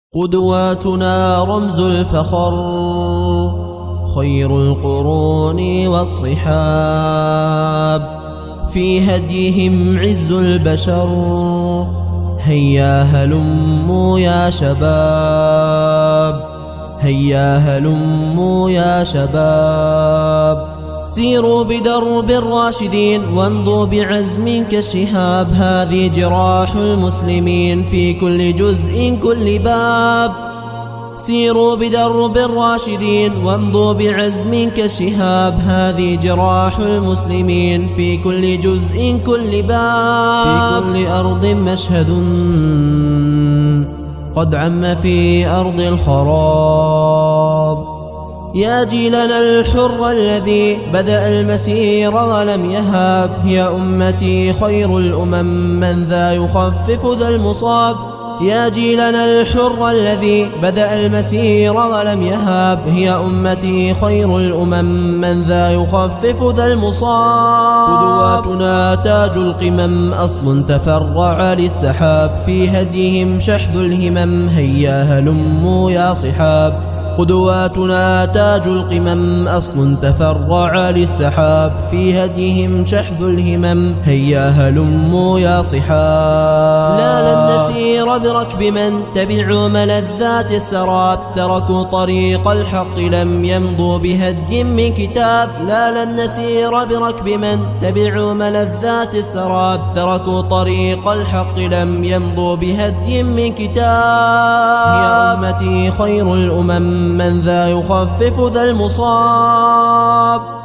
قدواتنا رمز الفخر، خير القرون والصحاب، في هديهم عز البشر. هيا هلموا يا شباب، هيا هلموا يا شباب، سيروا بدرب الراشدين وامضوا بعزم كالشهاب. هذه جراح المسلمين في كل جزء كل باب، سيروا بدرب الراشدين وامضوا بعزم كالشهاب. هذه جراح المسلمين في كل جزء كل باب، في كل أرض مشهد قد عم في أرض الخراب. يا جيلنا الحر الذي بدأ المسير ولم يهاب، يا أمتي خير الأمم من ذا يخفف ذا المصاب. يا جيلنا الحر الذي بدأ المسير ولم يهاب، يا أمتي خير الأمم من ذا يخفف ذا المصاب. قدواتنا تاج القمم، أصل تفرع للسحاب، في هديهم شحذ الهمم. هيا هلموا يا صحاب، قدواتنا تاج القمم، أصل تفرع للسحاب، في هديهم شحذ الهمم. هيا هلموا يا صحاب. لا لن نسير بركب من تبعوا ملذات السراب، تركوا طريق الحق لم يمضوا بهدي من كتاب. لا لن نسير بركب من تبعوا ملذات السراب، تركوا طريق الحق لم يمضوا بهدي من كتاب. يا أمتي خير الأمم من ذا يخفف ذا المصاب.